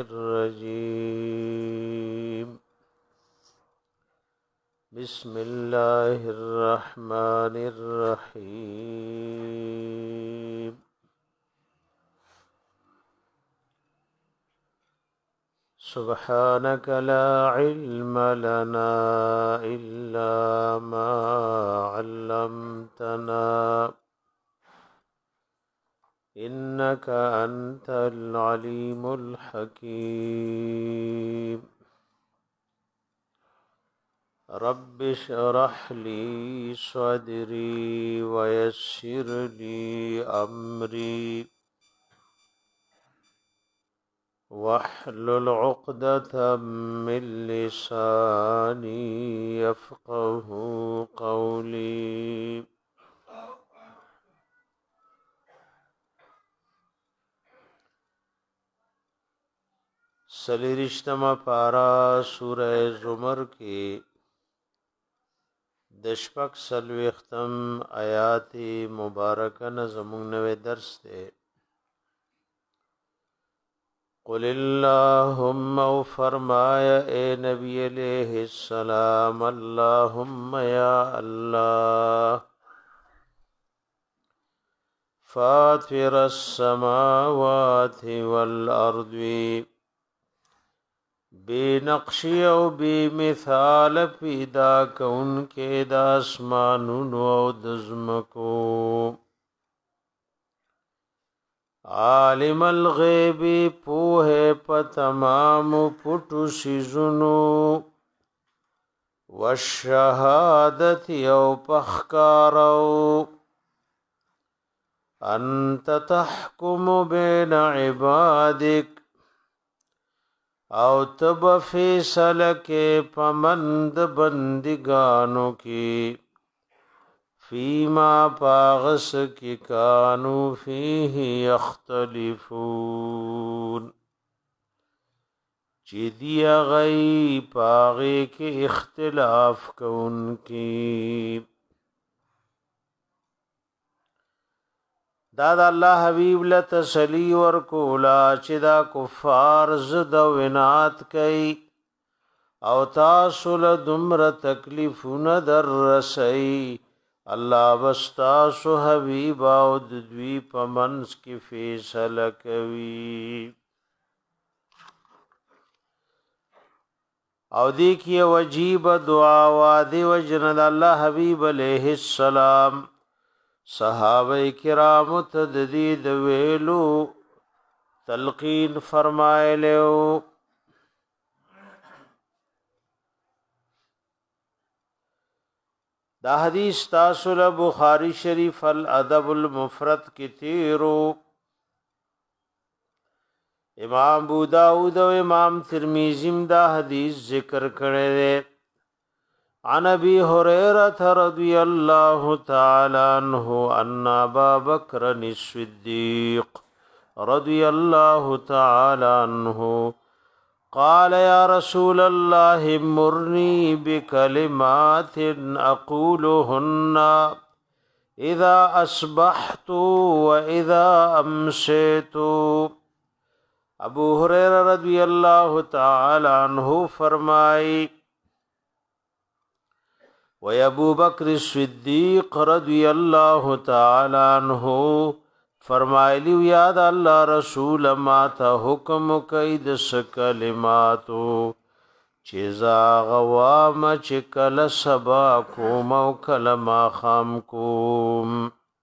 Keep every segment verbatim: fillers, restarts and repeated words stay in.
الرجيم بسم الله الرحمن الرحيم سبحانك لا علم لنا إلا ما علمتنا إنك أنت العليم الحكيم رب اشرح لي صدري ويسر لي أمري واحلل عقدة من لساني يفقه قولي سلیرشتما پارا سورہ زمر کی دشپک سلوختم آیات مبارکہ نظمون نوے درس دے قل اللہم او فرمایا اے نبی علیہ السلام اللہم یا اللہ فاطر السماوات والارض بے نقشی او بے مثال پیدا کون کے داسمانون او دزمکو عالم الغیب پوہے پا تمام پٹو سیزنو والشہادت او پخکارو انت تحکم بین عبادک او تب فیصل کے پمند بندگانو کی فیما پاغس کی کانو فیہ یختلفون چیدی غی پاغی کے اختلاف کون کی دادا اللہ حبیب لتسلی ورکولا چی دا کفار زد و انات کئی او تاسو لدمر تکلیفون در رسی اللہ بستاسو حبیب او ددوی پمنس کی فیصل کوی او دیکھی وجیب دعا وادی وجند اللہ حبیب علیہ السلام صحابہ کرام تددید ویلو تلقین فرمائے لیو دا حدیث تاصل بخاری شریف الادب المفرد کی تیرو امام ابو داود و امام ترمذی دا حدیث ذکر کرے دے عن ابي هريره رضي الله تعالى عنه ان ابا بكر الصديق رضي الله تعالى عنه قال يا رسول الله مرني بكلمات اقولهن اذا اصبحت واذا امسيت ابو هريره رضي الله تعالى عنه فرمائی و ابو بکر صدیق رضی اللہ تعالی عنہ فرمائلی یاد اللہ رسول ما تا حکم قید سکلماتو چیزا غوام چکل سبا کوم و کلما خام کوم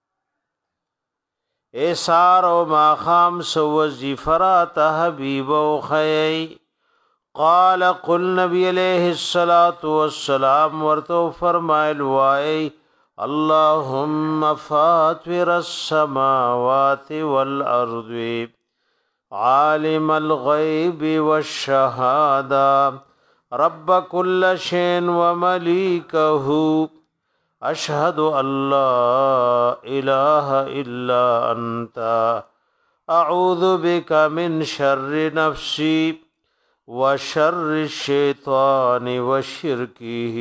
اے سار و ما خام سوزی فرات حبیب و خیئی قال قل نبی علیہ الصلاة والسلام ورتو فرمائل وائی اللہم فاطر السماوات والارض عالم الغیب والشہادہ رب کل شین وملیکہ اشہد ان لا الہ الا انت اعوذ بک من شر نفسی وشر الشيطان وشركه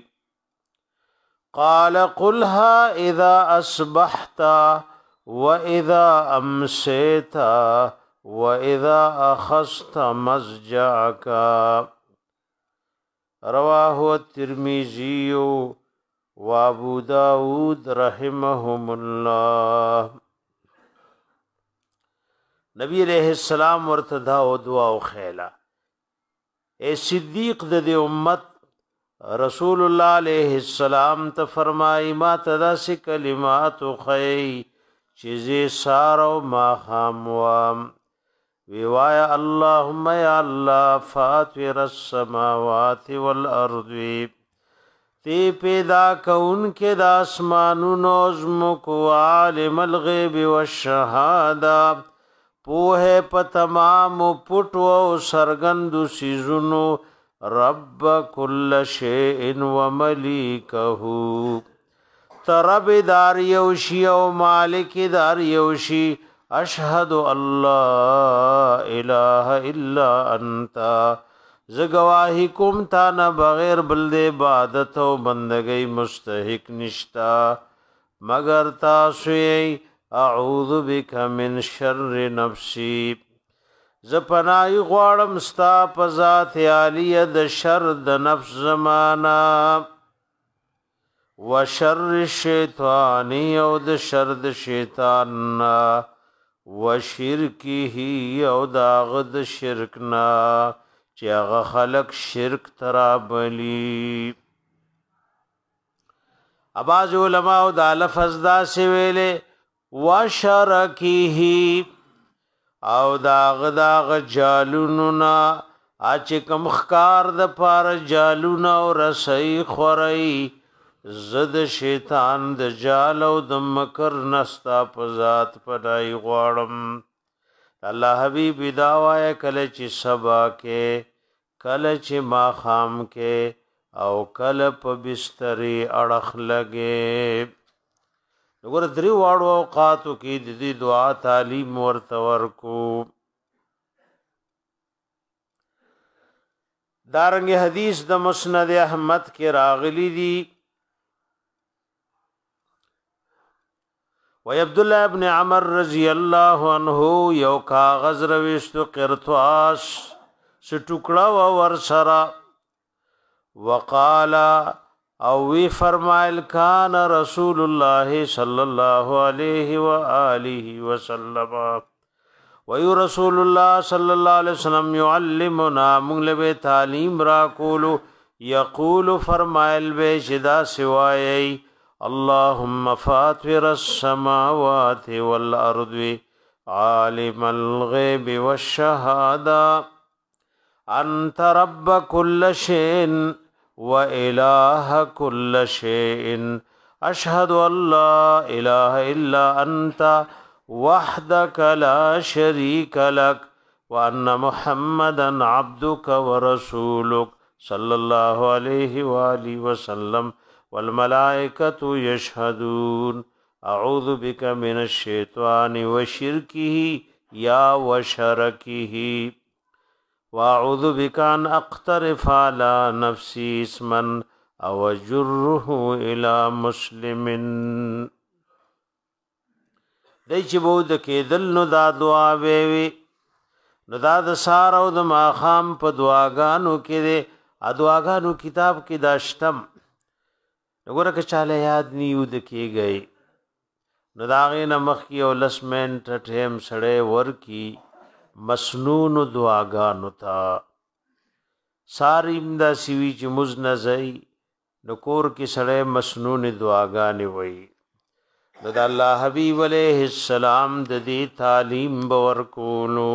قال قلها إذا أصبحت وإذا أمسيت وَإِذَا أَخَذْتَ مَضْجَعَكَ رواه الترمذي وابو داود رحمهم الله. نبی علیہ السلام ورته دا دعا وخیلا، اے صدیق د دې امت، رسول الله علیہ السلام ته فرمای ما تداس کلمات خی چیزی سارو ما خاموام ویوایا اللهم یا الله فاطر السماوات والارض، تی پیدا کون کے د اسمانونو زمکو، عالم الغیب والشهاده، پوه په تمام پټو او سرګندو سيزونو، رب کل شیء وملیکه، ترب دار یوشی او مالک دار یوشی، اشهد الله اله الا انت، زگواہی کوم تا نه بغیر بل د عبادت او بندگی مستحق نشتا مگر تاسو یې، اعوذ بک من شر نفسی، زپنای غواړم ستا په ذات عالیه د شر د نفس زمانہ، و شر الشیطان او د شر د شیطان، و شرکه او داغ د شرکنا چې هغه خلق شرک ترابلی. اباظ علماء دا لفظ دا سی ویلے و شرکه او داغ داغ جالونونا، اچ کم خکار د پار جالونا او رسئی خورئی، زد شیطان د جال او د مکر نستا پزات پدای غواړم. الله حبیب داوای کله چې سبا کې، کله چې ماخام کې، او کله په بسترې اڑخ لګې. وګوره درې واړو اوقاتو کې د دې دعا تعلیم ورته ورکو. دارنګ حدیث د مسند احمد کې راغلی دی، و عبد الله ابن عمر رضی الله عنه یو کاغذ رويستو قرطاس س ټوکړه و ور سرا، وقال او وی فرمایل کان رسول الله صلی الله علیه و آله وسلم، و یو رسول الله صلی الله علیه وسلم يعلمنا مغلب تعلیم را کولو، یقول فرمایل به شدا سوای اللهم فاطر السماوات والارض عالم الغیب والشهاده انت رب كل شيء وإله كل شيء، اشهد ان لا اله الا انت وحدك لا شريك لك، وان محمدا عبدك ورسولك صلى الله عليه واله وسلم، والملائكة يشهدون. اعوذ بك من الشيطان وشركه يا وشركه، واعوذ بك ان اقترف على نفسي اسما او اجره الى مسلم. دای چې بود کېدل نو دا دعا وی نو دا د سار او د ماخام په دعاګانو کې ده، ا دعاګانو کتاب کې داشتم. وګوره که چاله یاد نیو د کېږي نو دا غي نمخ کې او لسمنټ ټیم سړې ور کی مسنون دعاګانو تا ساریم دا سیوی چې مزنزای نو کور کې سړې مسنون دعاګانې وای. نو د الله حبیب علیہ السلام د دې تعلیم باور کولو.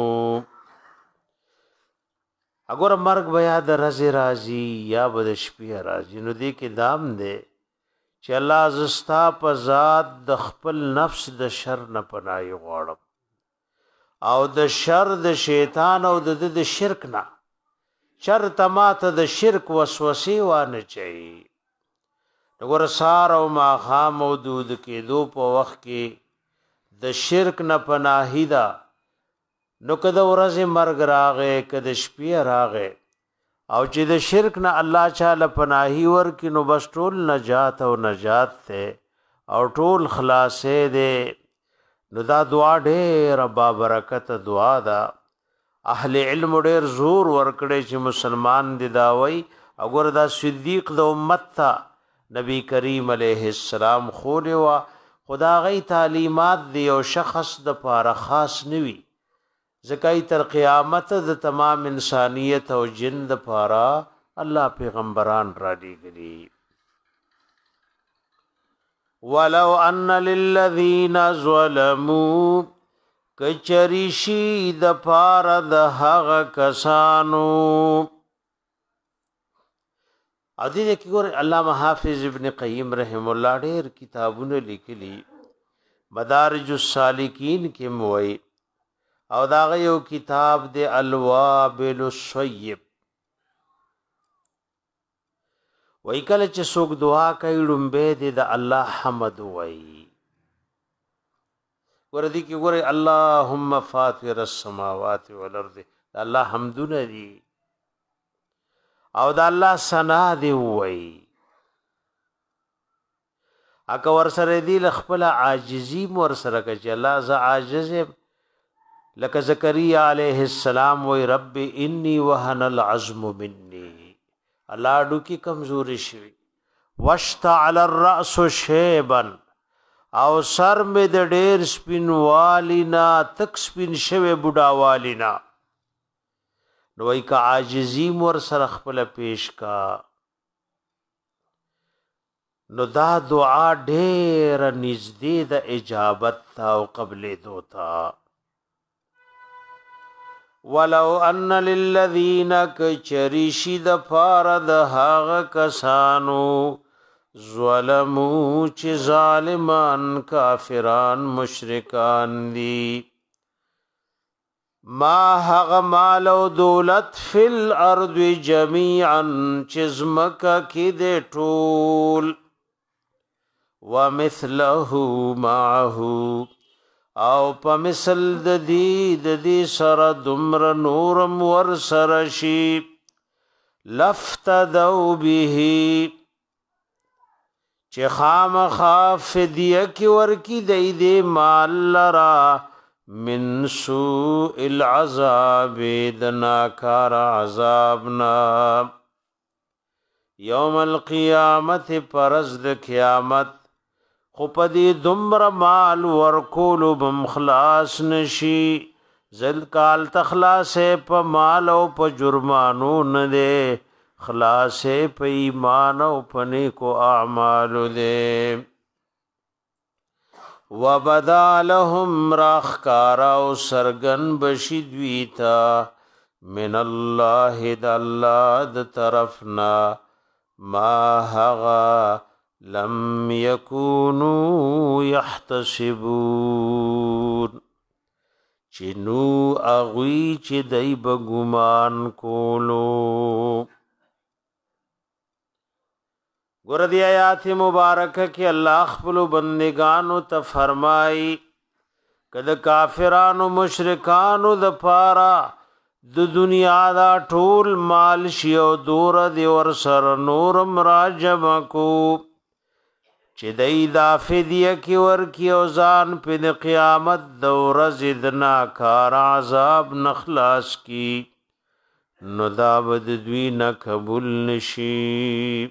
اگر مرګ بیا د رز راضی یا بد شپې راضی، نو دې کې دام دے چې الله زستا په ذات د خپل نفس د شر نه پناه غواړم، او د شر د شیطان او د د شرک نه، شر تماته د شرک وسوسه وانه چي. وګور سار او ما خام او دود کې دو په وخت کې د شرک نه پناهی دا، نو کده ورځ مرګ راغې کده شپې راغې او چې د شرک نه الله تعالی پناهی ورکې نو بس ټول نجات او نجات ته او ټول خلاصې ده. نو دا دعا ډېر بابرکت دعا ده. اهل علم ډېر زور ورکړي چې مسلمان دی دا وای اگر دا صدیق د امت ته نبی کریم علیه السلام خولې وا خدا غي تعلیمات دی او شخص د پاره خاص نوي زکای تر قیامت د تمام انسانیت او جن د پاره الله پیغمبران را لېږلي. ولو ان للذین ظلموا کچریشی د پاره د هغه کسانو ادي کې ګور علامه حافظ ابن قیم رحم الله ډېر کتابونه لیکلي مدارج السالکین کې موي او دا یو کتاب د الوابل الصیب وای کله چې څوک دعا کوي لومبه د الله حمد وای وردی کی ګوره اللهم فاطر السماوات والارض الله حمدونه دی او د الله ثنا دی وای اګه ور سره دی خپل عاجزی مور سره کچ الله ز عاجز لک زکریا علیہ السلام وای رب انی وهن العظم مني الله ډو کی کمزوري شوی واشتعل الراس شیبا او سر می د ډیر سپین والینا تک سپین شوه بوډا والینا نو ای کا عاجزی مور سره خپل پیش کا نو دا دعا ډیر نږدې د اجابت او قبل دوتا. ولو ان للذین کچریشی د فارد هاغ کسانو ظلمو چې ظالمان کافران مشرکان دی ما هغ مال او دولت فی الارض جميعا چې زمکه کې د ټول ومثله معه او په مثل د دې د دې سره دمر نورم ور سره شي لفتدوا به چې خامخا فدیه کی ورکی دی دی مال لرا من سوء العذاب دناکار عذابنا یوم القیامت پرز د قیامت خو پدی دمر مال ورکولو بم خلاص نشی زل کال تخلاص په مال او په جرمانو نه ده خلاص په ایمان او پنه کو اعمال دے وبدا لهم راخکارا او سرغن بشدویتا من الله د الله د طرفنا ما هغا لم يكونوا يحتسبون چنو اغوی چې دای بګمان کولو. ګور دی آیات مبارکه کې الله خپل بندگانو ته فرمای کله کافرانو مشرکانو د پارا د دنیا دا ټول مال شی او دور دی ور سر نورم راجم کو چې دای دا فدیه کې ور کی او ځان په قیامت دور زدنا کار عذاب نخلاص کی نو دا بد دوی نه قبول نشي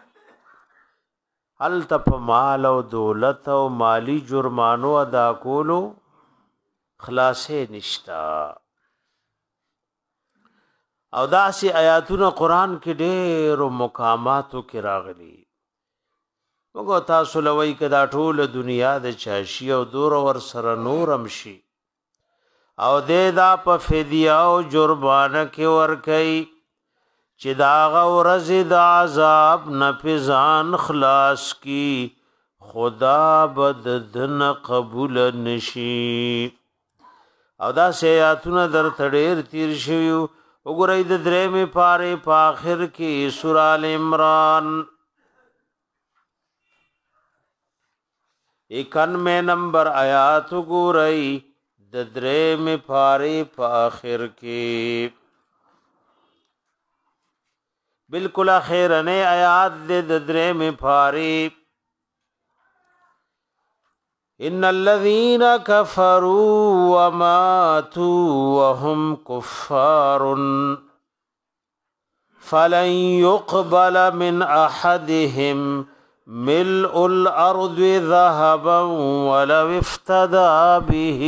ال تپ مال او دولت او مالی جرمانو ادا کولو خلاصې نشتا. او داسې آیاتونه قران کې ډېر مقاماتو کې راغلي وګو تاسو لوي کدا ټول دنیا د چاشي او دور ور سره نورم شي او دې دا په فدیه او جرمانه کې ور کوي چې دا غورز د عذاب نفزان خلاص کی خدا بد دن قبول نشي. او دا سیاتونه در تډیر تیر شیو وګورئ د درې می پاره په اخر کې سورہ ال عمران اکانوے نمبر آیات وګورئ د درې می پاره په اخر کې بالکل اخیرنه آیات د درې می پاره ان الذين كفروا وماتوا وهم كفار فلن يقبل من احدهم ملء الارض ذهبا ولو افتدى به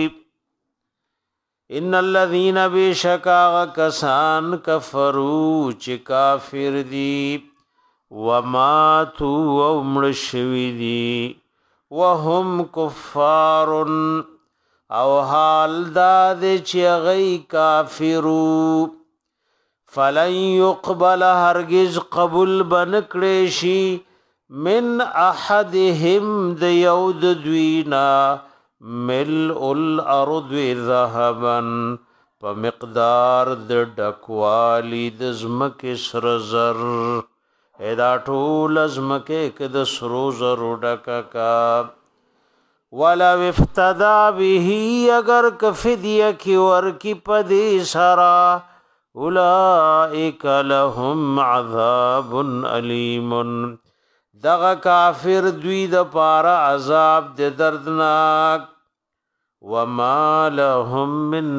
ان الذين بشکا کسان کفروا چې کافر دي وماتوا ومړ شوي دي وهم کفار او حال دا دې چې غي کافرو فلن يقبل هرگز قبول بنکړي شي من احدهم د یود دوینا ملء الارض ذهبا په مقدار د ډکوالی د زمکه سر زر ادا ټول زمکه کې د سرو زر ډکا ولا افتدا به اگر کفدیه کی ور کی پدی سرا اولئک لهم عذاب علیم دغه کافر دوی د پاره عذاب د دردناک وما لهم من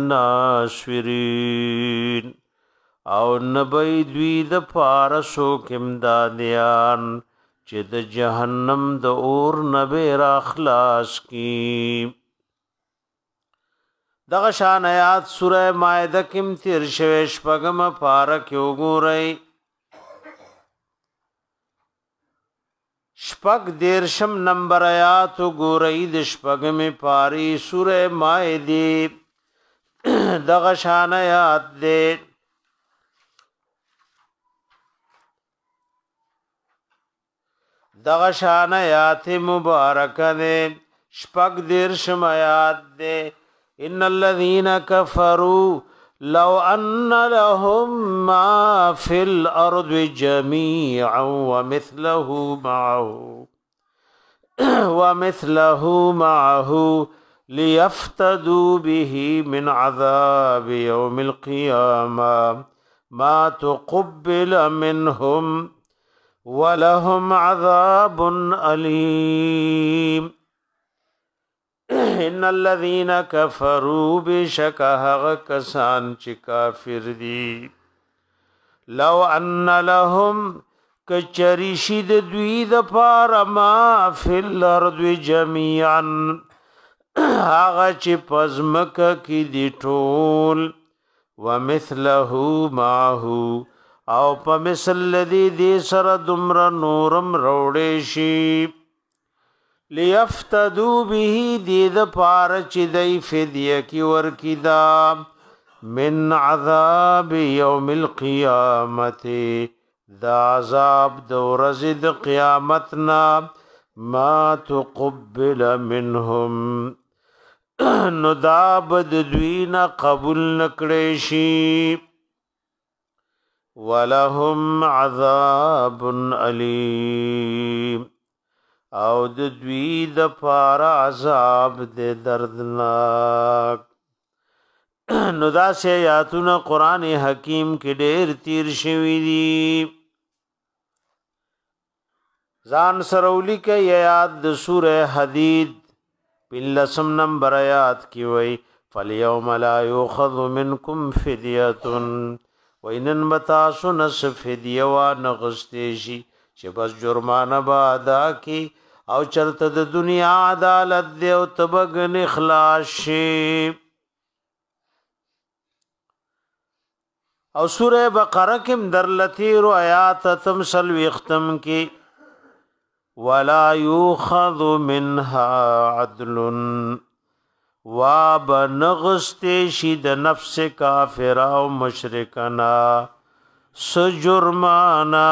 ناصرین او نبی دوی د پاره سوک امدادیان چې د جهنم د اور نبی را خلاص کی دغه شان آیات سوره مائده کې تیر شوي شپږم پاره کې وګورئ شپږ دیرشم نمبر آیات وګورئ د شپږمې پاری سوره مائده دغه شان آیات دې دغه شان آیات مبارکه دې شپږ دیرشم آیات دې ان الذين كفروا لو ان لهم ما في الارض جميعا ومثله معه ومثله معه ليفتدوا به من عذاب يوم القيامه ما تقبل منهم ولهم عذاب اليم ان الذين كفروا بشكه کسان چې کافر دي لو ان لهم کچری شید دوی د پاره ما فی الارض جميعا هغه چې پزمک کې دی ټول ومثله معه او په مثل لذي دي سره دمر نورم روړې شي لیفتدو به دید پار چی دی فدیه کی ورکی دا من عذاب یوم القیامت دا عذاب دو رزد قیامتنا ما تقبل منهم ندابد دوین قبول نکڑیشی ولهم عذاب علیم او د دوی د پاره عذاب د دردناک نو دا سه آیاتونه قران حکیم کې ډېر تیر شوی دي ځان سرولی کې آیات د سوره حدید بلسم نمبر آیات کې وای فالیوم لا یؤخذ منکم فدیه وینن متاسو نس فدیه وا نغستیشی چې بس جرمانه با ادا کی او چرته د دنیا عدالت دی او تبغن اخلاص شي او سوره بقره کې درلتی رو آیات تمثل وختم کی ولا یؤخذ منها عدل وبنغست شد نفس کافر او مشرکنا سجرمانا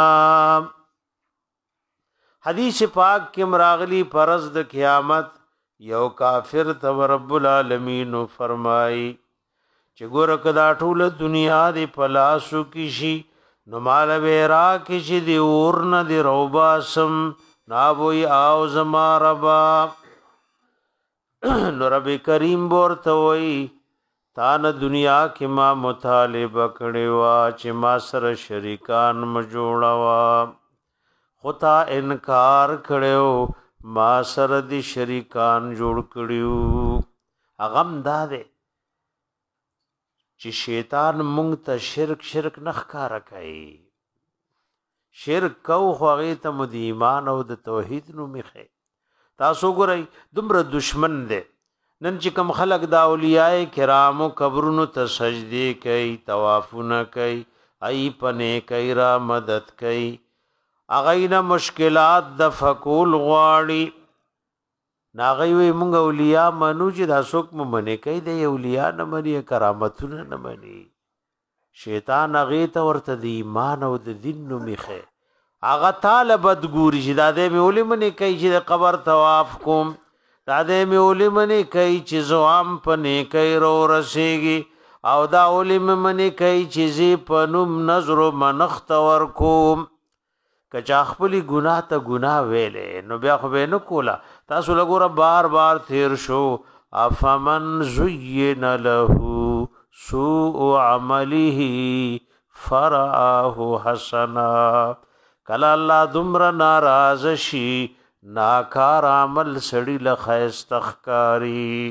حدیث پاک کې مراغلی فرض د قیامت یو کافر ته رب العالمین فرمای چې ګور کدا ټول دنیا دی پلاسو کی شي نو مال ویرا کی شي دی ورن دی روباسم نا وی او زما ربا نو رب کریم ورته وی تا نه دنیا کې ما مطالبه کړي وا چې ما سره شریکان م جوړوا خطا انکار کړو ما سره دي شریکان جوړ کړیو. اغم دا ده چې شیطان مونږ ته شرک شرک نخکاره کوي. شرک کو خو هغې ته مو د ایمان او د توحید نوم ایښی. تاسو ګورئ دومره دشمن دی نن چې کوم خلق د اولیاء کرامو قبرونو ته سجدې کوي، طوافونه کوي، ای پنې کوي، را مدد کوي، هغې نه مشکلات د فکول غواړي. ناغی وی مونږ اولیاء منو چې دا څوک مو منې کوي د اولیاء نه مني، کرامتونه نه مني. شیطان هغې ته ورته د ایمان او د دین نوم ایښی. هغه تاله بد ګوري چې دا دی مې ولې منې کوي چې د قبر طواف کوم، دا دی مې ولې منې کوي چې زه هم په نیکۍ راورسېږي، او دا ولې مې منې کوي چې زه په نوم نظر و منښت ورکوم. که چا خپلې ګناه ته ګناه ویلې نو بیا خو به یې نه کوله. تاسو لګوره بار بار تیر شو افمن زین له سوء عمله فرآه حسنا. کله الله دومره ناراضه شي ناکار عمل سړي له ښایسته ښکاري.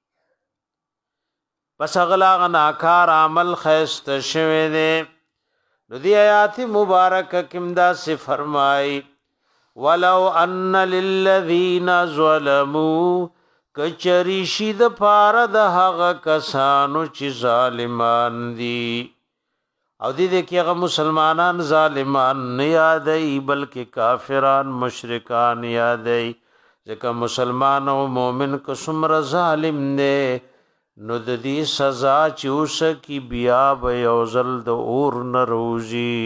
پس اغلا هغه ناکار عمل ښایسته شوی دی. نو دی آیات مبارکه کم داسې فرمای ولو ان للذین ظلموا کچری شي د پاره د هغه کسانو چې ظالمان دي. او دې دې کې هغه مسلمانان ظالمان نه یادوي بلکې کافران مشرکان یادوي. ځکه مسلمان او مؤمن که څومره ظالم دی نو د دې سزا چې اوس کی بیا به یو ځل د اور نه روزي.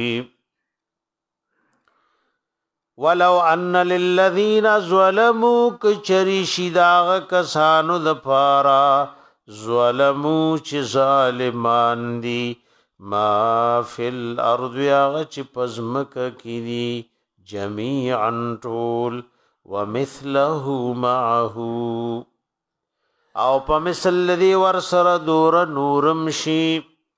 ولو ان للذین ظلموا کچری شي د هغه کسانو د پاره ظلموا چې ظالمان دي ما فی الارض هغه چې پزمکه کې دي جمیعا ټول ومثله معه او په مثل الذي ورسره دور نورم شي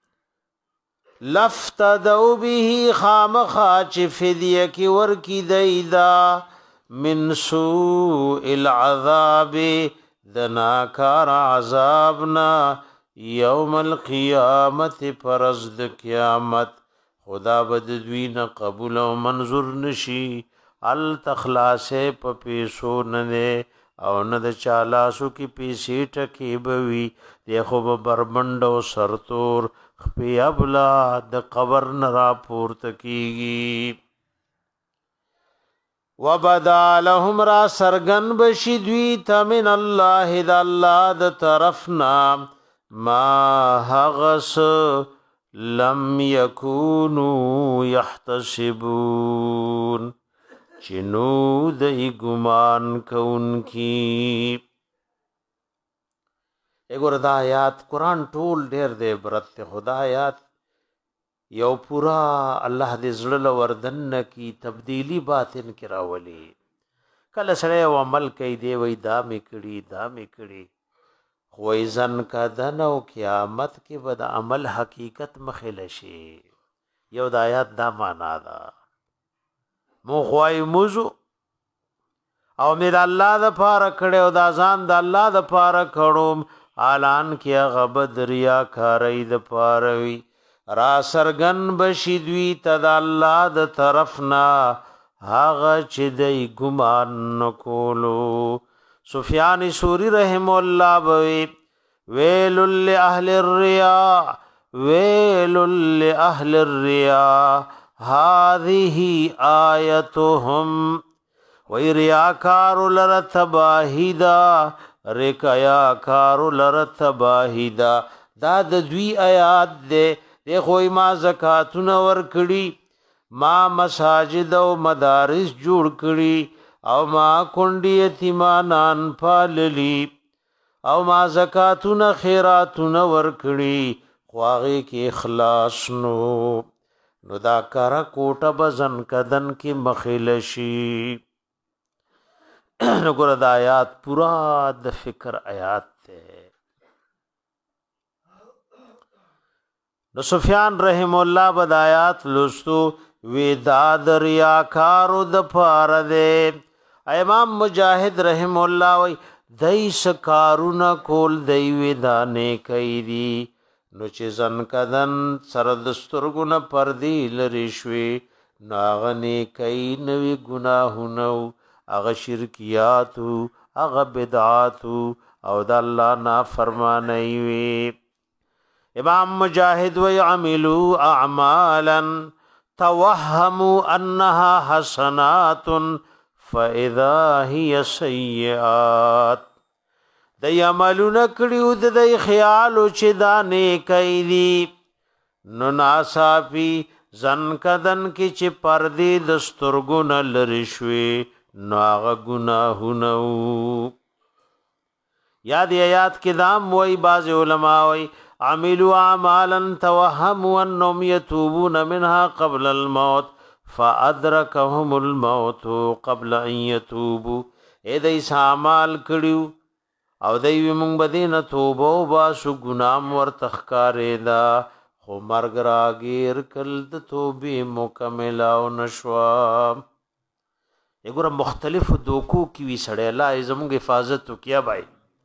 لفتدو به خامخا چې فدیه کې ورکی دیدا من سوء العذاب د ناکار عذابنا یوم القیامت پرز د قیامت. خدا بد دوی نه قبول او منظور نشي. ال تخلاصه په پیسو نه او نه د چالاسو کی پیسې ټکی بوي دی خو بربند او سرتور خپي ابلا د قبر نه را پورته کیږي. وبدا لهم را سرغن بشي دوی ته من الله د الله د طرفنا ما هغس لم يكونوا يحتسبون چنو دای ګمان کونکي. اګور دا آیات قرآن ټول ډېر دې برت خدا آیات یو پورا الله دې زړه وردن کی تبدیلی باطن کې راولي. کله سره یو عمل کوي دی وای دا مې کړي دا مې کړي خوې ځن کا دنو قیامت کې بد عمل حقیقت مخله شي. یو د آیات دا معنا ده مو خوای موزو او مې الله د پاره کړه او د ځان د الله د پاره کړم اعلان کیا غبد ریا کاری د پاره وی را سرغن بشي دوی ته د الله د طرفنا هغه چې دای ګمان نکولو. سفیان ثوری رحم الله بوي ویل لاهل الریا ویل لاهل الریا هذه آیتهم وی ریاکار لرتباہیدا رکایاکار لرتباہیدا. دا د دوی آیات دے دیکھوی ما زکاتون ورکڑی ما مساجد او مدارس جوړ کړي او ما کونډي یتیمانان پاللی او ما زکاتون خیراتون ورکړي خواغي کې اخلاص نو نو دا کارا کوټه بزن کدن کې مخیلشی. نګور د آیات پورا د فکر آیات ته. نو سفیان رحم الله بدایات لستو وی دا د ریاکارو د پاره ده امام مجاهد رحم الله وی دای سکارونه کول دی ودانه کوي دي نو چې ځن کدن سره د سترګونه پردي لري شوي ناغنی کوي نوی ګناهونه هغه شرکیاتو هغه بدعاتو او د الله نافرمانی وي. امام مجاهد وی عملوا اعمالا توهموا انها حسنات فاذا هي سيئات. د عملونه کړیو د خیال چې دا نیکي دي نو ناصافي ځن کدن کې چې پردې د سترګو نه لرې شوې نو هغه ګناهونه یاد آیات کې دام وای بعض علما وای عملوا اعمالا توهموا انهم يتوبون منها قبل الموت فادركهم الموت قبل ان يتوبوا. اې دې اعمال کړیو او دوی مونږ بدینه توبه او باسو ګنام ور تخکارې دا خو مرګ راګیر کل د توبې مکمل او نشوا. وګوره مختلف دوکو کی وی سړی الله زموږ حفاظت وکیا بای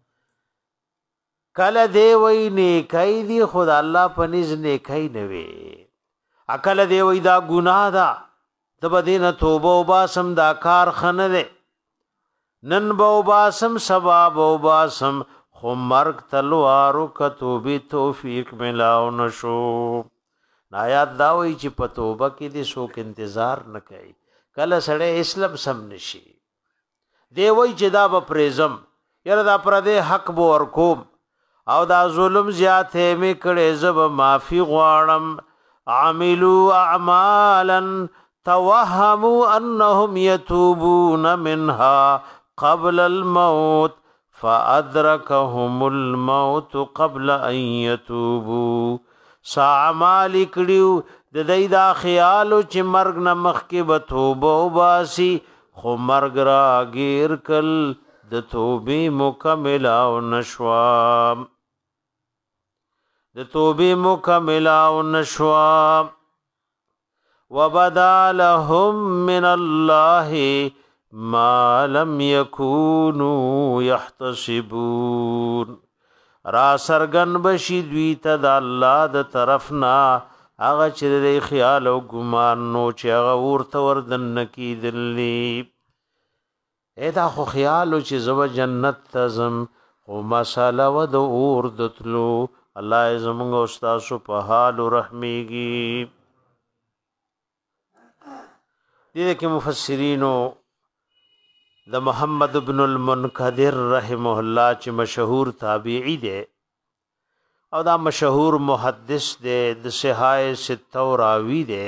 کله دی وی نه کای دی خدا الله پنځ نه کای نه وی عقل دی وی دا ګناه دا د بدینه توبه او باسم دا کار خنه ده نن بو باسم سبا بو باسم خو مرگ تلوارو کتوبی توفیق ملاو نشو. نایات داوی چې په توبه کې دې څوک انتظار نه کوي کله سړی اسلام سم نشي دی وی چې دا به پرېزم یره دا پر دې حق بو ورکوم او دا ظلم زیاته می کړي زب معافي غواړم. عملوا اعمالا توهموا انهم يتوبون منها قبل الموت فادركهم الموت قبل ان يتوبوا. ساعمال کړیو د دې دا خیال چې مرګ نه مخکې به توبه وباسي خو مرګ راګیر کل د توبې مکمل او نشوا د توبې مکمل او نشوا. وبدا لهم من الله ما لم يكونوا يحتسبون. را سرګن بشي دوی ته د الله د طرفنا هغه چې د خیال او ګمان نو چې هغه ورته وردن کیدلی. اېدا خو خیال چې زو جنت تزم او مساله و د اور دتلو الله زموږ استاد په حال رحمیږي. دې کې مفسرینو د محمد ابن المنکدر رحمه الله چې مشهور تابعی دی او دا مشهور محدث دی د صحای سته راوی دی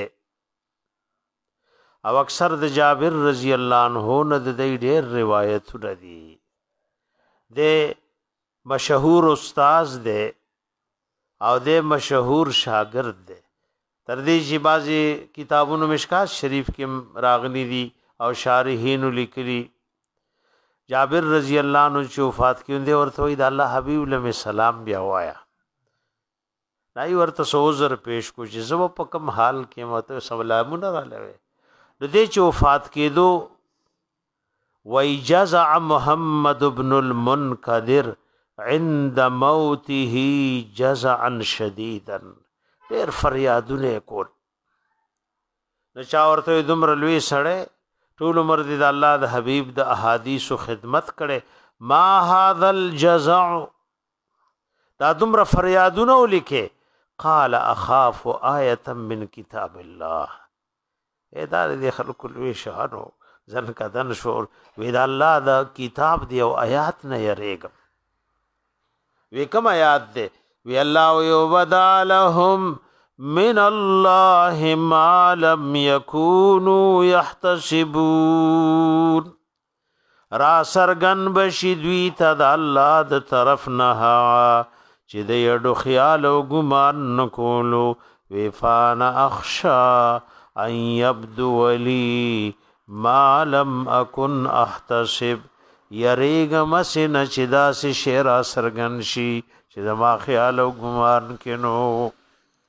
او اکثر د جابر رضی الله عنه نه د ډېر روایتونه دي. د مشهور استاد دی او د مشهور شاګرد دی. تر دې چې بعضی کتابونو مشکات شریف کې راغلي دي او شارحین لیکلي. جابر رضی الله عنه چې وفات کیونده ورته وی د الله حبیب له سلام بیا وایا دای ورته سوزر پیش کو چې زو په کوم حال کې مته سلامونه را لوي. د دې چې وفات کېدو وی جزع محمد ابن المنکدر عند موته جزعا شديدا. ډېر فریادونه کول نو چا ورته دومره لوی سړی ټول عمر د الله د حبیب د احادیث خدمت کړي. ما هذا الجزع دا دومره فریادونه ولیکه قال اخاف آیه من کتاب الله. اې دا د خلکو لوی شهانو ځن کدن شو وی دا الله د کتاب دی او آیات نه یریګم. وی کوم آیات دی وی الله یبدلهم من الله ما لم يكونوا يحتسبون. را سرګن بشي دوی ته د الله د طرف نه چې د یړو خیال او ګمان نکولو. وفانا اخشا ان يبدو لي ما لم اكن احتسب. یریګم سن چې داسې شعر سرګن شي چې زما خیال او ګمان کینو.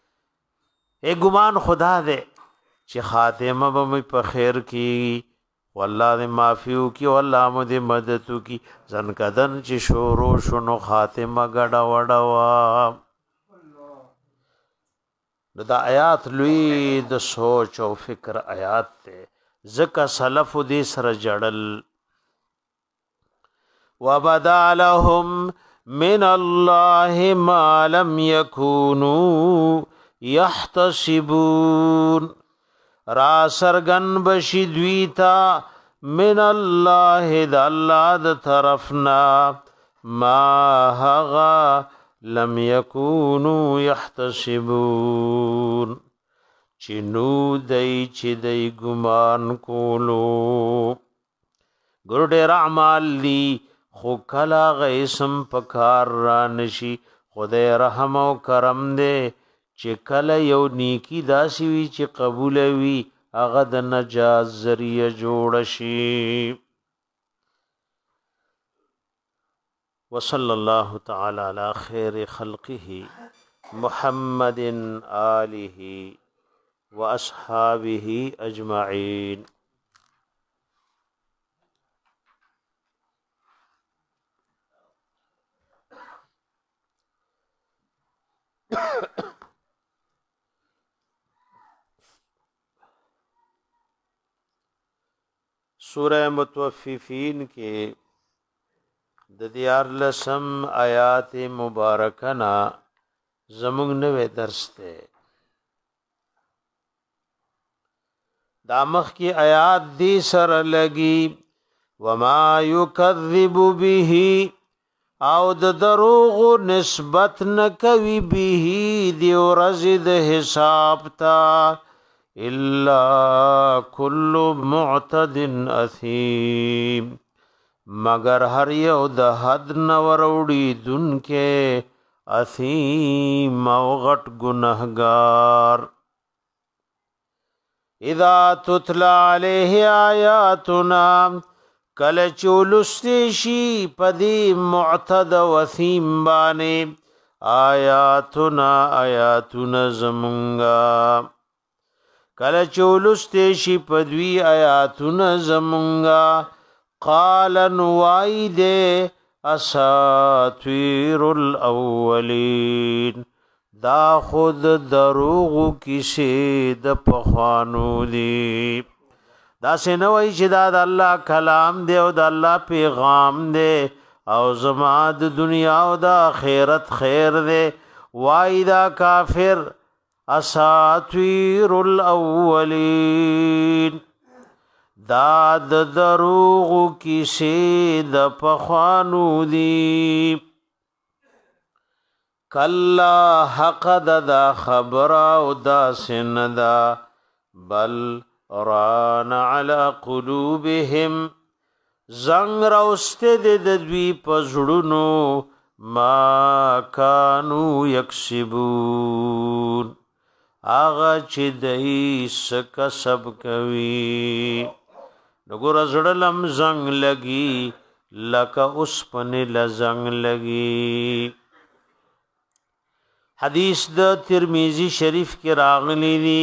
اے ګمان خدا دے چې خاتمه به په خیر کی والله دې معافیو کی والله مو دې مددو کی زن کدن چې شورو شنو خاتمه ګډا وډا وا دا آیات لوی د سوچ او فکر آیات ته زکه سلف دې سره جړل وبدا لهم من الله ما لم يكونوا يحتسبون را سرگن بشی دویتا من الله د الله د طرفنا ما هغا لم يكونوا يحتسبون چنو دای چې دای ګمان کولو ګور ډیر اعمال لی خو کلا غیسم پکار را نشي خدای رحم او کرم دې چې کله یو نیکی داسي وي چې قبول وي هغه د نجات ذریعہ جوړ شي وصلی الله تعالی علی خیر خلقه محمد آله واصحابه اجمعین سورہ متوففین کے د دیار لسم آیات مبارکنا زمونږ نوې درس ته دا مخ کی آیات دی سره لګي وما یکذب به او د دروغ نسبت نکوي به دی ورځ د حساب تا الا كل معتد اثیم مگر هر یو د حد نوروړي دونکه اثیم او غټ ګناهګار اذا تتلى عليه آیاتنا کل چولستشی پدی معتد وثیم بانے آیاتنا آیاتنا زمونگا کل چولستشی پدوی آیاتنا زمونگا قال نوائی دے اساطیر الاولین دا خود دروغ کسی د پخوانو دی دا سنوی چې دا د الله کلام دی او د الله پیغام دی او زما د دنیا او د آخرت خیر دی وای دا کافر اساطیر الاولین دا د دروغ کیسې د پخوانو دی کلا حق دا خبر او دا سندا بل ران على قلوبهم زنگ راوسته د دوی پزړونو ما كانوا يكسبون اغه چې دای سک سب کوي نګور زړلم زنگ لګي لک اوس پن لزنگ لګي حدیث د ترمذی شریف کې راغلی دی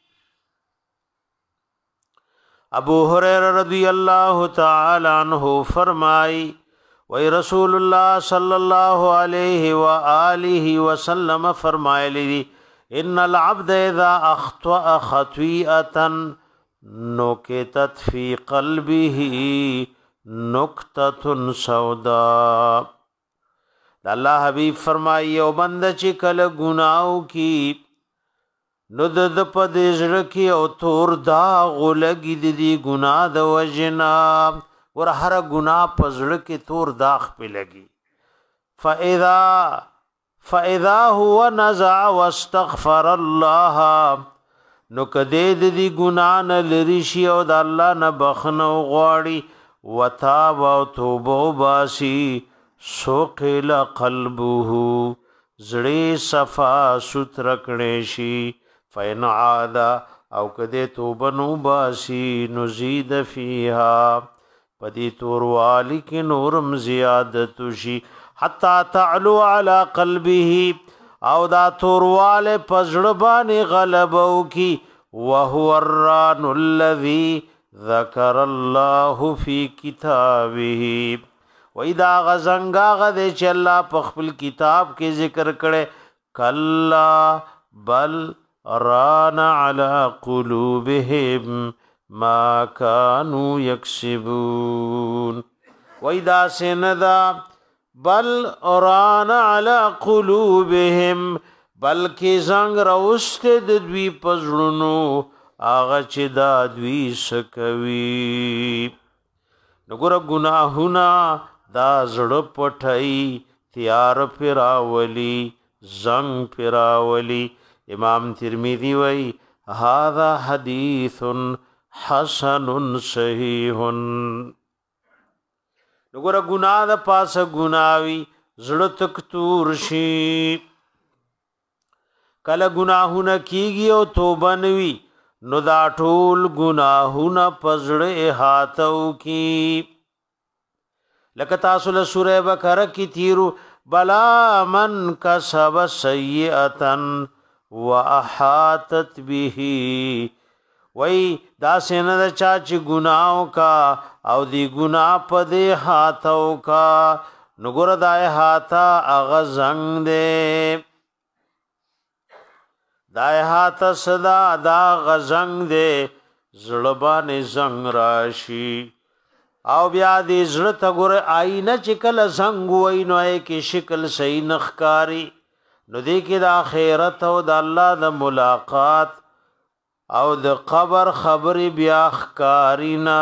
ابو هريره رضی اللہ تعالی عنہ فرمائی وی رسول اللہ صلی اللہ علیہ وآلہ وسلم فرمائے لی ان العبد اذا اخطأ خطیئتا نکتت فی قلبه نکتت سودا اللہ حبیب فرمائی او بند چی کل گناہو کی نو د په دې زړه کې او تور داغ لګي د دې ګناه د وجنا ور هر ګناه په زړه کې تور داغ په لګي فاذا فاذا هو نزع واستغفر الله نو کدی د دې ګناه نه لری شي او د الله نه بخنه غواړي وتاب او توبه باسي سوقل قلبه زړه صفا ستر کړي شي فین عادا او کده توبنو باسی نزید فیها پدی توروالی کی نورم زیادت شی حتی تعلو علی قلبه او دا توروال پزړبانی غلبو کی وهو الران الذي ذکر الله فی کتابه وای دا غزنګا غد چې الله په خپل کتاب کې ذکر کړي کلا بل ران علی قلوبهم ما كانوا یکسبون وای دا سندا بل ران علی قلوبهم بلکې زنګ راوست د دوی پزړونو هغه چې دا دوی سکوي نګور گناهونه دا زړه پټای تیار پیراولی زنګ پیراولی امام ترمذی وای هذا حدیث حسن صحیح نګور گناه د پاسه گناوی زړه تک تور شي کله گناهونه کیږي او توبه نوي نو دا ټول گناهونه پزړه احاتو کی لکه تاسو له سوره بقره کی تیرو بلا من کسب سیئه واحاتت به وای دا سینه د چا چې گناو کا او دی گناه په دې هاتو کا نګور دای هاتا اغه زنګ دے دای هات صدا دا غزنګ دے زړبان زنګ راشي او بیا دې زړه ته ګور آینه چې کله زنګ وای نو کې شکل صحیح نخکاری نو دې کې د آخرت او د الله د ملاقات او د قبر خبر بیا خکارینا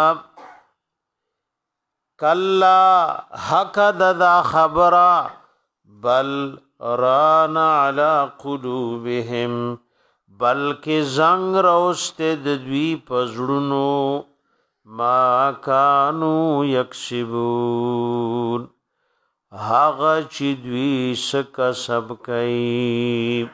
کلا حق د خبره بل ران علی قلوبهم بلکې زنګ روست د دوی پزړونو ما کانوا یکسبون هغه چې دوی سکه سب کوي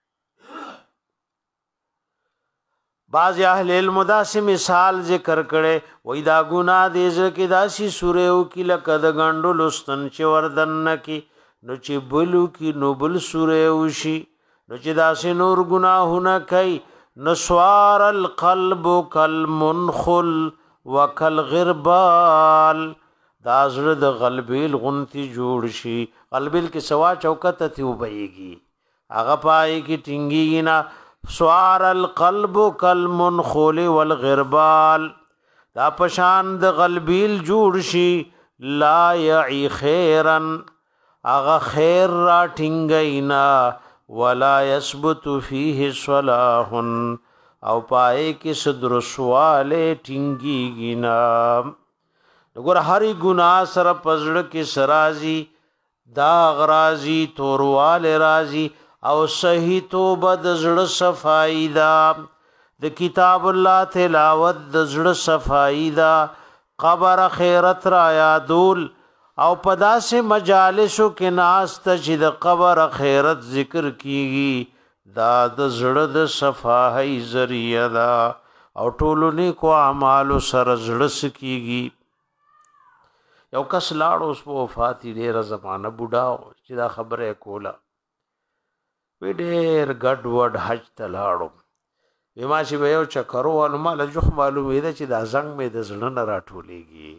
بعض اهل علم داسې مثال ذکر کړي وای دا ګناه دې ځکه داسې سورې او کې لکه د غاندو لستن چې وردن کی نو چې بلو کی نو بل سورې وشي نو چې داسې نور ګناهونه کوي نسوار القلب کالمنخل وکالغربال دا زړه د غلبیل غنتی جوړ شي غلبیل کې سوا چوکته تی وبېږي هغه پای کې ټینګي نه سوار القلب کالمنخل والغربال دا پشان د غلبیل جوړ شي لا یعی خیرن اغا خیر را ټینګینا ولا یثبت فیه صلاح او پای کې صدر سواله ټینګینا وګور هری ګناه سره پزړه کې سرازي دا غرازي تورواله رازي او صحیح توبه د زړه صفائی دا د کتاب الله تلاوت د زړه صفائی دا قبر خیرت را یادول او پداسه مجالسو کې ناس ته چې د قبر خیرت ذکر کیږي دا د زړه د صفائی ذریعہ دا او ټولونه کو اعمال سره زړه سکیږي یو کس لاړ اوس په وفات ډیره زمانہ بوډا چې دا خبره کوله وی ډېر ګډ وډ حج ته لاړو وما چې به یو چکرو ول مال جوخ معلومه ده چې دا زنګ مې د زړه نه راټولېږي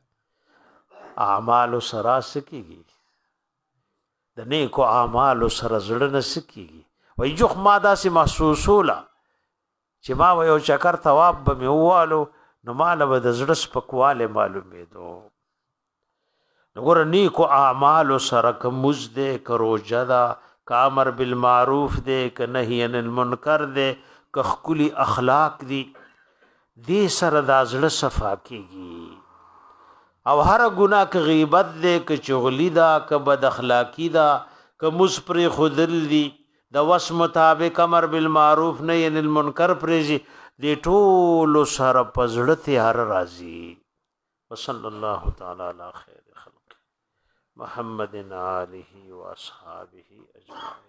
اعمال سره سکیږي د نیکو اعمال سره زړه نه سکیږي وای جوخ ما داسې محسوسوله چې ما یو چکر ثواب به مې ووالو نو مال به د زړه سپکواله معلومې دو نګور نیکو اعمال سره کومز دې کروجه ده کامر بالمعروف دے ک نهی عن المنکر دے ک خلی اخلاق دی دې سره د زړه صفا کیږي او هر ګناه ک غیبت دے ک چغلی دا ک بد اخلاقی دا ک مسپر خذل دی د وس مطابق امر بالمعروف نهی عن المنکر پرېږي دې ټول سره پزړه تیار راځي وصلی الله تعالی علی خیر خلق محمد آلہ و اصحابہ اجمعین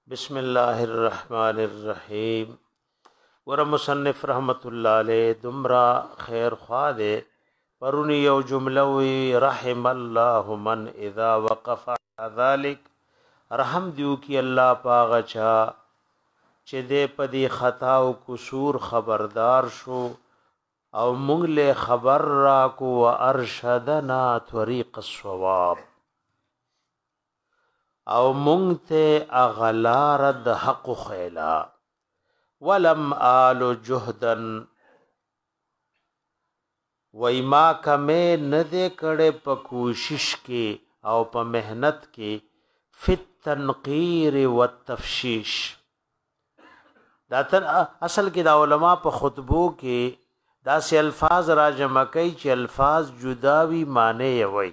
بسم الله الرحمن الرحیم. ور مصنف رحمت الله علیه دمرا خیر خواده پرونی یو جمله وی رحم الله من اذا وقف على ذلك، رحم دیو کی الله پاغه چا چې دې پدی خطا او قصور خبردار شو او مونږ له خبر را کو وارشدنا طریق الصواب، او مونږ ته اغلار د حق خیلا. ولم آل جهدن، وای ما کمه نه دې کړه په کوشش کې او په مهنت کې فت تنقیر والتفشیش. دا تر اصل کې دا علما په خطبو کې دا سه الفاظ را جمع کوي چې الفاظ جداوی معنی وي.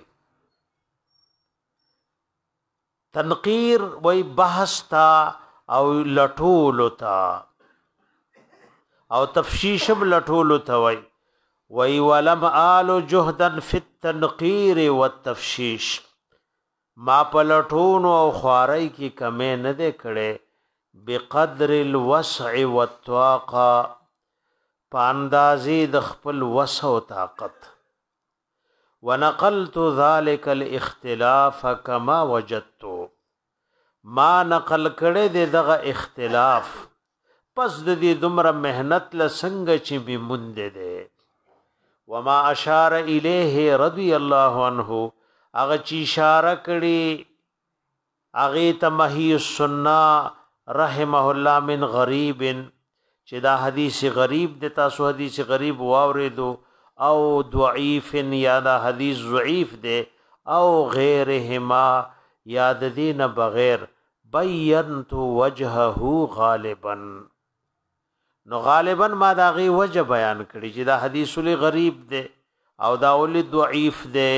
تنقیر وی بحث تا او لټول تا، او تفشیشم لټول تا وی. وی ولم آل جهدا فی التنقیر والتفشیش، ما په لټون او خوارای کی کمه نه ده کړي بقدر الوسع والطاقه، پاندازې د خپل وسع او طاقت. ونقلت ذلك الاختلاف كما وجدت، ما نقل کړه د دغه اختلاف پس د دې دومره مهنت ل څنګه چې به مونږ ده. وما اشار الیه رضی الله عنه، هغه چې اشاره کړي هغه ته محی السنه رحمه الله من غریب، چې دا حدیث غریب د تاسو حدیث غریب واوریدو او ضعیف یا دا حدیث ضعیف دے او غیرهما یا د دین بغیر. بینت وجهه غالبا، نو غالبا ما دا غي وجه بیان کړي چې دا حدیث له غریب دے او دا ول ضعیف دے.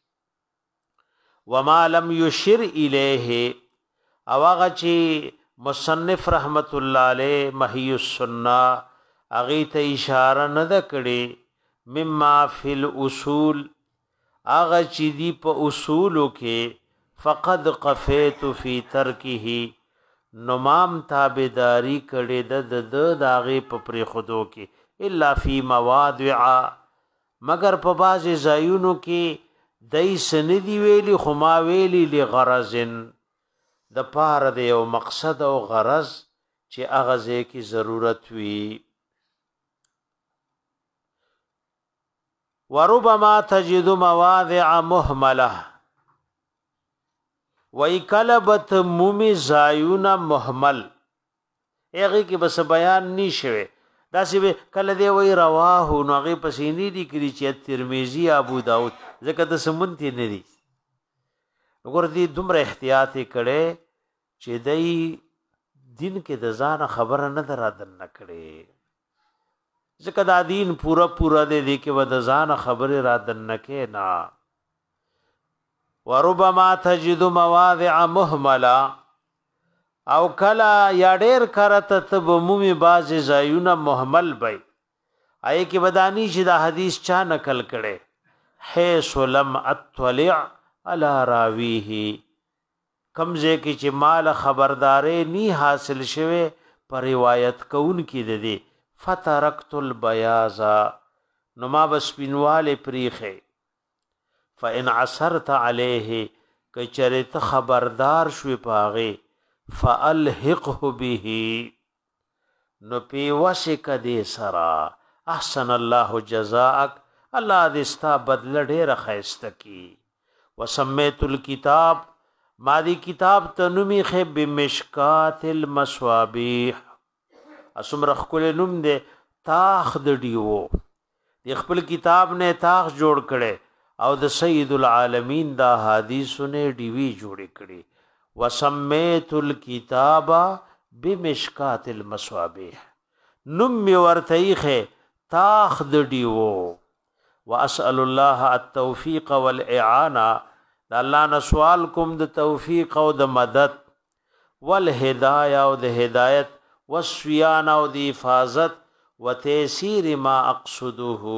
وما لم يشر الیه، او هغه چې مصنف رحمت الله علیه محی السنه هغه ته اشاره نه کړي مما فی الاصول، آغا چی دی پا اصولو کے فقد قفیت فی ترکه، نمام تابداری کڑی د د داغی پا پری خودو کے الا فی موادع، مگر پا باز زایونو کے دی سندی ویلی خما ویلی لغرزن، د پار دیو مقصد او غرض چی اغزے کی ضرورت وی. وربما تجد مواضع مهمله، وای کلبت مومی زایون مهمل، هغه کې بس بیان نشوي داسې کله دی وای رواه نو هغه پسینی دی کړي چې ترمذی ابو داود ځکه د سمنتی نه دي. وګور دي دومره احتیاط کړي چې دای دین کې د ځان خبره نه درادن نکړي، ځکه دا دین پورا پورا دے دی کې ود ځان خبر را دنکه نا. وربما تجد مواضع مهملا، او کلا یا ډیر کرته تب مومی باز زایونه مهمل بای، آی کې بدانی چې دا حدیث چا نقل کړي حيث لم اطلع على راویه، کمزه کې چې مال خبردارې نی حاصل شوه پر روایت کون کې د دې. فترکت البیاضا، نما بس پینواله پریخه. فان عثرت علیه، کچرت خبردار شوی پاغه فالحقه به، نو پی وسک دې سرا. احسن الله جزاءک، الله دې ستا بدل ډېر خیسته کی. وسمیت الكتاب، ما دی کتاب تنمی خه بمشکات المصابیح، اسمر خپل نوم دے تاخ د ډیو، د خپل کتاب نه تاخ جوړ کړي او د سید العالمین دا حدیثونه ډیوی جوړ کړي. وسمیت الکتاب بمشکات المصابیح، نوم می ورتیخه تاخ د ډیو. واسال الله التوفیق والاعانه، د الله نه سوال کوم د توفیق او د مدد، والهدایه او د هدایت، والصیانه او د حفاظت، وتیسیر ما اقصده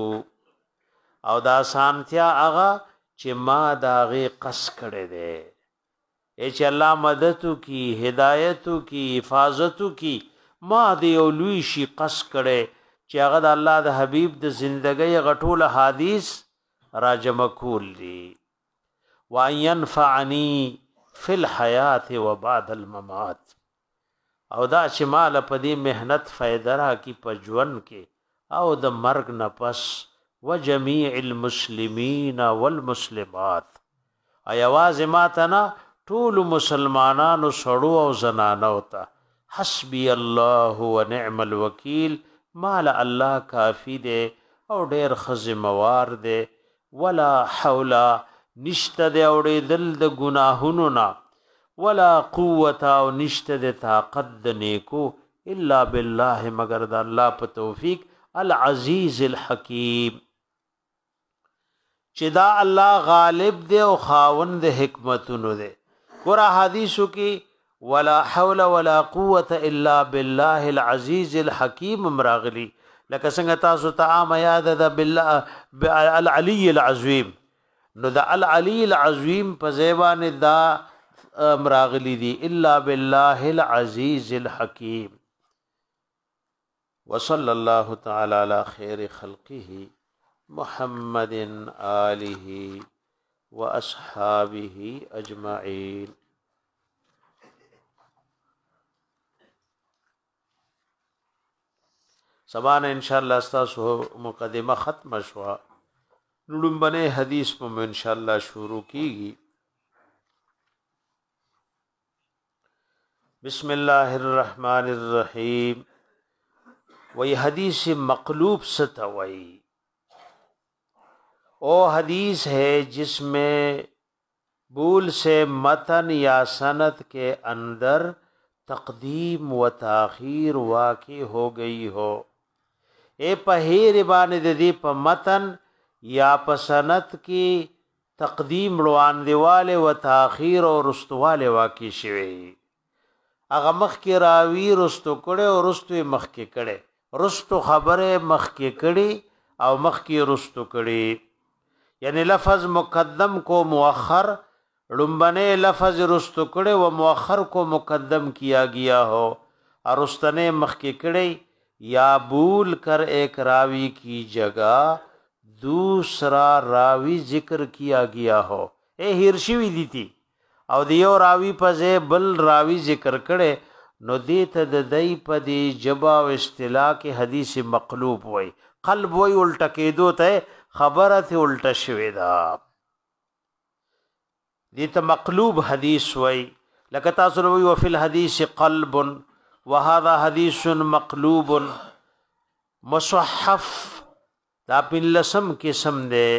او دا سانتیا هغه چې ما دا غي قص کړي دي. اے چې الله مددو کی هدایتو کی حفاظتو کی ما دی اولوی شي قص کړي چې هغه د الله د حبیب د زندګۍ غټول حدیث را جمع کول دي وان ينفعني فی الحیات و بعد الممات او دا چې مال په دې مهنت فائدہ را کی په ژوند کې او د مرګ نه پس وجميع المسلمین والمسلمات ایواز ماتنا ټول مسلمانانو سړو او زنانو ته حسبی الله ونعم الوکیل مال الله کافی دے او ډیر خزموار دے ولا حول نشته دے او دل د گناهونو نا ولا قوت او نشته دے طاقت د نیکو الا بالله مگر د الله په توفیق العزیز الحکیم چې دا الله غالب دے او خاوند حکمتونو دے ګور حدیثو کې ولا حول ولا قوة الا بالله العزيز الحكيم مراغلي لکه څنګه تاسو ته عام یاد ده بالله العلي العظیم نو د العلي العظیم په زبان دا مراغلي دي الا بالله العزيز الحكيم وصلى الله تعالى على خير خلقه محمد آله واصحابه اجمعين سبحان انشاءاللہ استاسو مقدمه ختم شوا لړمبنه حدیث په انشاءاللہ شروع کیږي بسم الله الرحمن الرحیم وی حدیث مقلوب ستوئی او حدیث ہے جس میں بول سے متن یا سند کے اندر تقدیم و تاخیر واقع ہو گئی ہو اے پہیر باندې د دې په متن یا په سند کې تقدیم روان دیواله و تاخیر او رستواله واقع شوی هغه مخ کې راوی رستو کړي او رستو مخ کې کړي رستو خبره مخ کې کړي او مخ کې رستو کړي یعنی لفظ مقدم کو مؤخر لمبنے لفظ رستو کړي و مؤخر کو مقدم کیا گیا ہو اور رستنے مخ کې کړي یا بول کر ایک راوی کی جگہ دوسرا راوی ذکر کیا گیا ہو اے ہرشوی دی تھی او دیو راوی پزے بل راوی ذکر کرے نو دیت د دای په دی جبا او اصطلاح کې حدیث مقلوب وای قلب وای الټا کېدو ته خبره ته الټا شوی دا دیت مقلوب حدیث وای لکه تاسو وی او فی الحدیث قلب وهذا حدیث مقلوب مصحف دا پن لسم قسم دے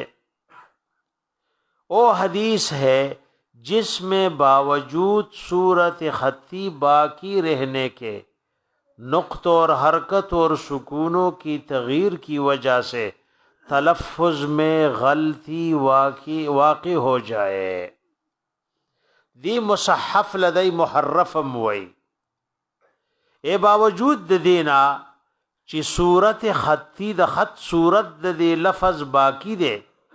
او حدیث ہے جس میں باوجود صورت خطی باقی رہنے کے نقط اور حرکت اور سکونوں کی تغییر کی وجہ سے تلفظ میں غلطی واقع واقع ہو جائے دی مصحف لدی محرفم وئی اے باوجود د دینا چې صورت خطی د خط صورت د دی لفظ باقی دے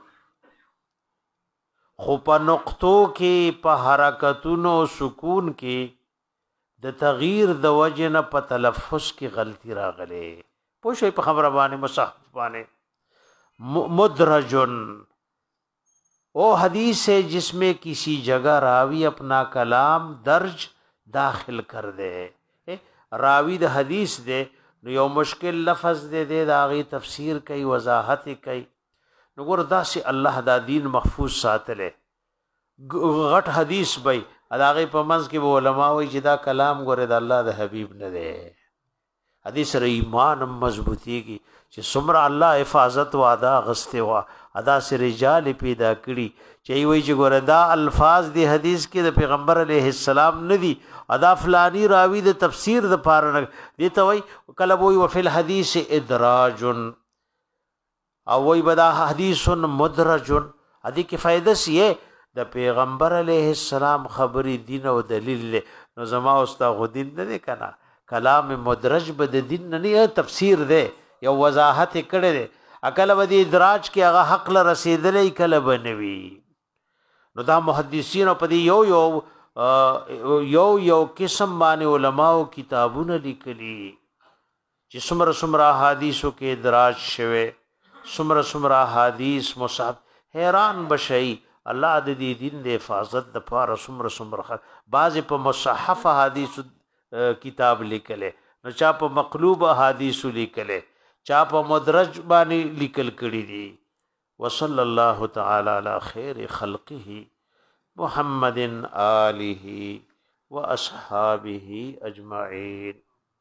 خو په نقطو کې په حرکتونو سکون کې د تغییر د وجه نه په تلفظ کې غلطی راغله پوه شئ په خبره باندې مصحف باندې مدرجن او حدیث ہے جس میں کسی جگہ راوی اپنا کلام درج داخل کر دے راوی د حدیث دے نو یو مشکل لفظ دے دے دا غي تفسیر کوي وضاحت کوي نو ګور داسې الله دا دین محفوظ ساتله غټ حدیث بای اداغه په منځ کې علماء وي چې دا کلام ګوره د الله د حبیب نه دی حدیث ر ایمان مضبوطیږي چې څومره الله حفاظت و ادا غسته وا ادا سره رجال پیدا کړي چې وی چې ګوره دا الفاظ دی حدیث کې د پیغمبر علیه السلام نه دی ادا فلانی راوی د تفسیر د پاره دی ته وی کله وی او فل حدیث ادراج او وی بدا حدیث مدرج ادي کې فائدہ سی د پیغمبر علیه السلام خبري دین او دلیل نو زما اوستا غدین نه کنا کلام مدرج بد دین نه تفسیر دی یو وضاحت کړي دی اکل ودی ادراج کې هغه حق ل رسیدلې کله بنوي نو دا محدثین په دی یو یو یو یو قسم باندې علماو کتابونه لیکلي چې څومره څومره حدیثو کې دراج شوه څومره څومره حدیث مصحف حیران بشي الله د دې دین د حفاظت د پاره څومره څومره بعض په مصحف حدیث کتاب لیکل نو چا په مقلوب حدیث لیکل چا په مدرج باندې لیکل کړي دي وصلی الله تعالی علی خیر خلقه محمد آله واصحابه اجمعین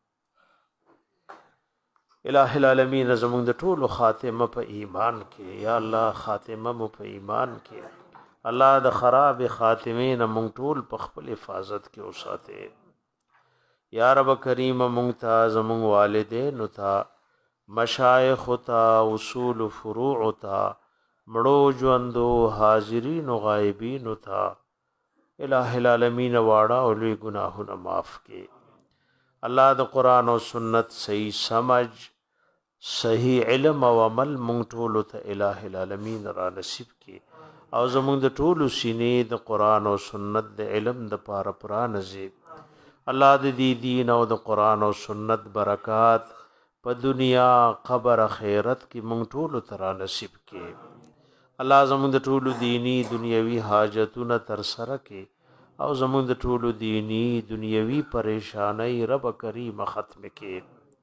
الہ العالمین زمون د ټولو خاتمه په ایمان کې یا الله خاتمه مو په ایمان کې الله د خراب خاتمین مونږ ټول په خپل حفاظت کې اوساته یا رب کریم مونږ ته زمون والدین ته مشایخ ته اصول فروع ته مړو ژوندو حاضرین او غایبین ته الہ العالمین واړه او لوی ګناهونه معاف کې الله د قران او سنت صحیح سمجھ صحیح علم او عمل مونږ ټول ته الٰه العالمین را نصیب کی او زمونږ د ټولو سینې د قران او سنت د علم د پاره پرانځي الله د دې دین او د قران او سنت برکات په دنیا قبر خیرت کې مونږ ټول ته را نصیب کی الله زمونږ د ټولو دینی دنیوي حاجتونه تر سره کی او زمونږ د ټولو دینی دنیوي پریشانای رب کریم ختم کی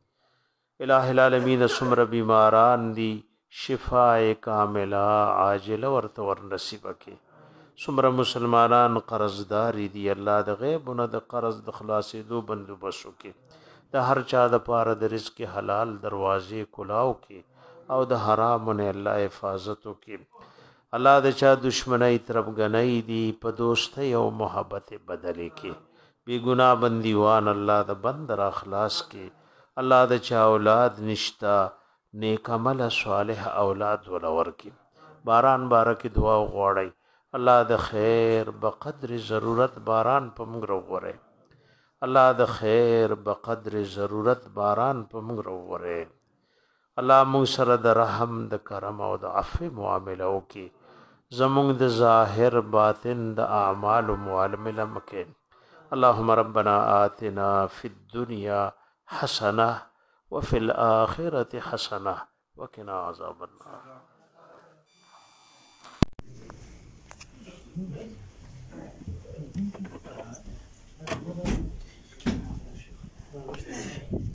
الہ العالمین سمر بیماران دی شفاء کاملہ عاجل ورته ور نصیب کی سمر مسلمانان قرضداری دی الله د غیبونه د قرض د خلاصې دو بندوبس کی د هر چا د پاره د رزق حلال دروازې کلاو کی او د حرام نه الله حفاظت کی الله د چا دشمنی طرف غنی دی په دوستۍ او محبت بدلې کی بی گناہ بندیوان الله د بندر اخلاص کی الله د چا اولاد نشتا نیک عمل صالح اولاد ولور کی باران بارک دعا غوړی الله د خیر بقدر ضرورت باران په موږ وروره الله د خیر بقدر ضرورت باران په موږ وروره الله موږ سره د رحم د کرم او د عفو معاملو کی زموږ د ظاهر باطن د اعمال معامله مکه اللهم ربنا آتنا فی الدنيا حسنه وفي الآخرة حسنه وقنا عذاب النار